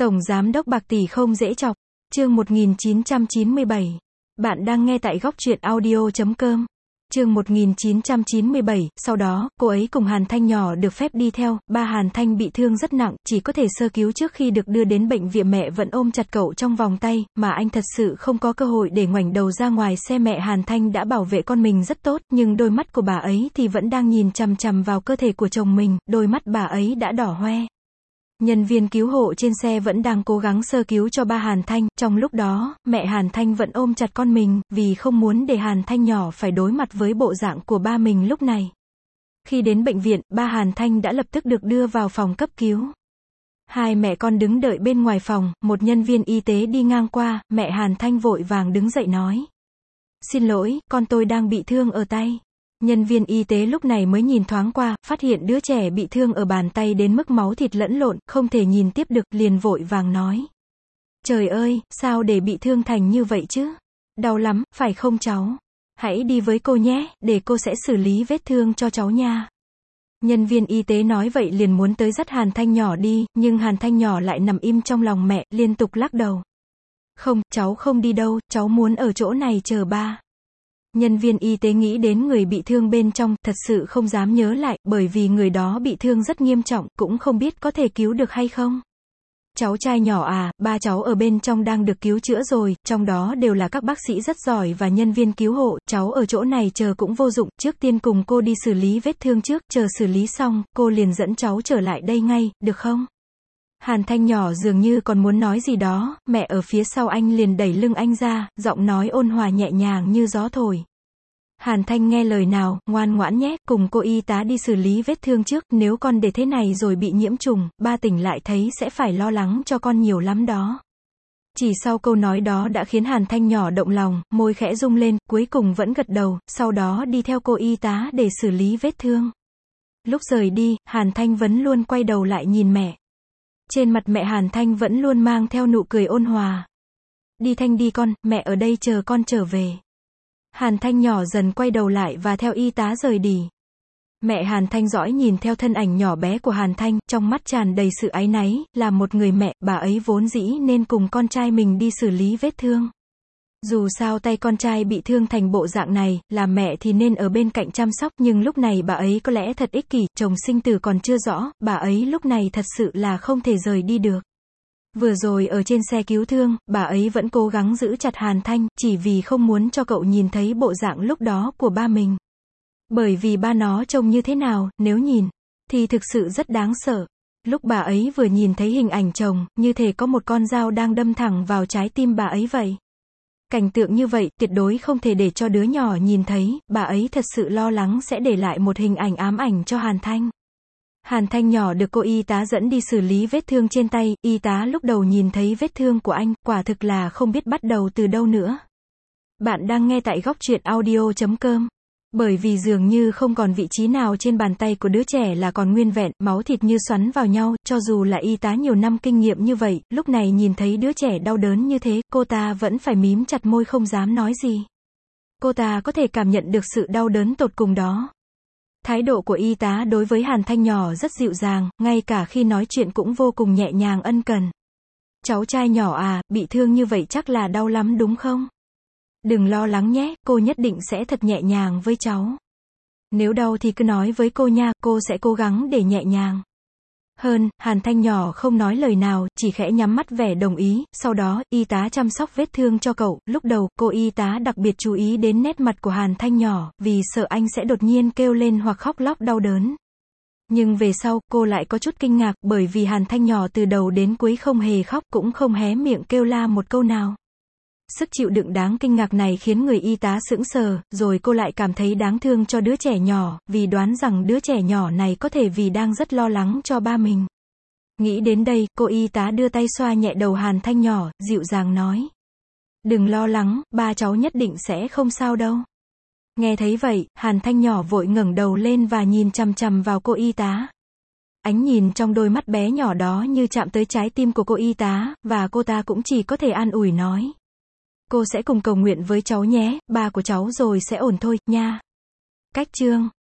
Tổng giám đốc bạc tỷ không dễ chọc. Chương 1997. Bạn đang nghe tại góc truyện audio.com. Chương 1997, sau đó, cô ấy cùng Hàn Thanh nhỏ được phép đi theo, ba Hàn Thanh bị thương rất nặng, chỉ có thể sơ cứu trước khi được đưa đến bệnh viện. Mẹ vẫn ôm chặt cậu trong vòng tay, mà anh thật sự không có cơ hội để ngoảnh đầu ra ngoài xem. Mẹ Hàn Thanh đã bảo vệ con mình rất tốt, nhưng đôi mắt của bà ấy thì vẫn đang nhìn chằm chằm vào cơ thể của chồng mình, đôi mắt bà ấy đã đỏ hoe. Nhân viên cứu hộ trên xe vẫn đang cố gắng sơ cứu cho ba Hàn Thanh, trong lúc đó, mẹ Hàn Thanh vẫn ôm chặt con mình, vì không muốn để Hàn Thanh nhỏ phải đối mặt với bộ dạng của ba mình lúc này. Khi đến bệnh viện, ba Hàn Thanh đã lập tức được đưa vào phòng cấp cứu. Hai mẹ con đứng đợi bên ngoài phòng, một nhân viên y tế đi ngang qua, mẹ Hàn Thanh vội vàng đứng dậy nói. Xin lỗi, con tôi đang bị thương ở tay. Nhân viên y tế lúc này mới nhìn thoáng qua, phát hiện đứa trẻ bị thương ở bàn tay đến mức máu thịt lẫn lộn, không thể nhìn tiếp được, liền vội vàng nói. Trời ơi, sao để bị thương thành như vậy chứ? Đau lắm, phải không cháu? Hãy đi với cô nhé, để cô sẽ xử lý vết thương cho cháu nha. Nhân viên y tế nói vậy liền muốn tới dắt Hàn Thanh nhỏ đi, nhưng Hàn Thanh nhỏ lại nằm im trong lòng mẹ, liên tục lắc đầu. Không, cháu không đi đâu, cháu muốn ở chỗ này chờ ba. Nhân viên y tế nghĩ đến người bị thương bên trong, thật sự không dám nhớ lại, bởi vì người đó bị thương rất nghiêm trọng, cũng không biết có thể cứu được hay không. Cháu trai nhỏ à, ba cháu ở bên trong đang được cứu chữa rồi, trong đó đều là các bác sĩ rất giỏi và nhân viên cứu hộ, cháu ở chỗ này chờ cũng vô dụng, trước tiên cùng cô đi xử lý vết thương trước, chờ xử lý xong, cô liền dẫn cháu trở lại đây ngay, được không? Hàn Thanh nhỏ dường như còn muốn nói gì đó, mẹ ở phía sau anh liền đẩy lưng anh ra, giọng nói ôn hòa nhẹ nhàng như gió thổi. Hàn Thanh nghe lời nào, ngoan ngoãn nhé, cùng cô y tá đi xử lý vết thương trước, nếu con để thế này rồi bị nhiễm trùng, ba tỉnh lại thấy sẽ phải lo lắng cho con nhiều lắm đó. Chỉ sau câu nói đó đã khiến Hàn Thanh nhỏ động lòng, môi khẽ rung lên, cuối cùng vẫn gật đầu, sau đó đi theo cô y tá để xử lý vết thương. Lúc rời đi, Hàn Thanh vẫn luôn quay đầu lại nhìn mẹ. Trên mặt mẹ Hàn Thanh vẫn luôn mang theo nụ cười ôn hòa. Đi Thanh đi con, mẹ ở đây chờ con trở về. Hàn Thanh nhỏ dần quay đầu lại và theo y tá rời đi. Mẹ Hàn Thanh dõi nhìn theo thân ảnh nhỏ bé của Hàn Thanh, trong mắt tràn đầy sự áy náy, là một người mẹ, bà ấy vốn dĩ nên cùng con trai mình đi xử lý vết thương. Dù sao tay con trai bị thương thành bộ dạng này, là mẹ thì nên ở bên cạnh chăm sóc, nhưng lúc này bà ấy có lẽ thật ích kỷ, chồng sinh tử còn chưa rõ, bà ấy lúc này thật sự là không thể rời đi được. Vừa rồi ở trên xe cứu thương, bà ấy vẫn cố gắng giữ chặt Hàn Thanh, chỉ vì không muốn cho cậu nhìn thấy bộ dạng lúc đó của ba mình. Bởi vì ba nó trông như thế nào, nếu nhìn, thì thực sự rất đáng sợ. Lúc bà ấy vừa nhìn thấy hình ảnh chồng, như thể có một con dao đang đâm thẳng vào trái tim bà ấy vậy. Cảnh tượng như vậy, tuyệt đối không thể để cho đứa nhỏ nhìn thấy, bà ấy thật sự lo lắng sẽ để lại một hình ảnh ám ảnh cho Hàn Thanh. Hàn Thanh nhỏ được cô y tá dẫn đi xử lý vết thương trên tay, y tá lúc đầu nhìn thấy vết thương của anh, quả thực là không biết bắt đầu từ đâu nữa. Bạn đang nghe tại góc truyện audio.com. Bởi vì dường như không còn vị trí nào trên bàn tay của đứa trẻ là còn nguyên vẹn, máu thịt như xoắn vào nhau, cho dù là y tá nhiều năm kinh nghiệm như vậy, lúc này nhìn thấy đứa trẻ đau đớn như thế, cô ta vẫn phải mím chặt môi không dám nói gì. Cô ta có thể cảm nhận được sự đau đớn tột cùng đó. Thái độ của y tá đối với Hàn Thanh nhỏ rất dịu dàng, ngay cả khi nói chuyện cũng vô cùng nhẹ nhàng ân cần. Cháu trai nhỏ à, bị thương như vậy chắc là đau lắm đúng không? Đừng lo lắng nhé, cô nhất định sẽ thật nhẹ nhàng với cháu. Nếu đau thì cứ nói với cô nha, cô sẽ cố gắng để nhẹ nhàng. Hàn Thanh nhỏ không nói lời nào, chỉ khẽ nhắm mắt vẻ đồng ý, sau đó, y tá chăm sóc vết thương cho cậu, lúc đầu, cô y tá đặc biệt chú ý đến nét mặt của Hàn Thanh nhỏ, vì sợ anh sẽ đột nhiên kêu lên hoặc khóc lóc đau đớn. Nhưng về sau, cô lại có chút kinh ngạc, bởi vì Hàn Thanh nhỏ từ đầu đến cuối không hề khóc, cũng không hé miệng kêu la một câu nào. Sức chịu đựng đáng kinh ngạc này khiến người y tá sững sờ, rồi cô lại cảm thấy đáng thương cho đứa trẻ nhỏ, vì đoán rằng đứa trẻ nhỏ này có thể vì đang rất lo lắng cho ba mình. Nghĩ đến đây, cô y tá đưa tay xoa nhẹ đầu Hàn Thanh nhỏ, dịu dàng nói. Đừng lo lắng, ba cháu nhất định sẽ không sao đâu. Nghe thấy vậy, Hàn Thanh nhỏ vội ngẩng đầu lên và nhìn chằm chằm vào cô y tá. Ánh nhìn trong đôi mắt bé nhỏ đó như chạm tới trái tim của cô y tá, và cô ta cũng chỉ có thể an ủi nói. Cô sẽ cùng cầu nguyện với cháu nhé, ba của cháu rồi sẽ ổn thôi, nha. Cách chương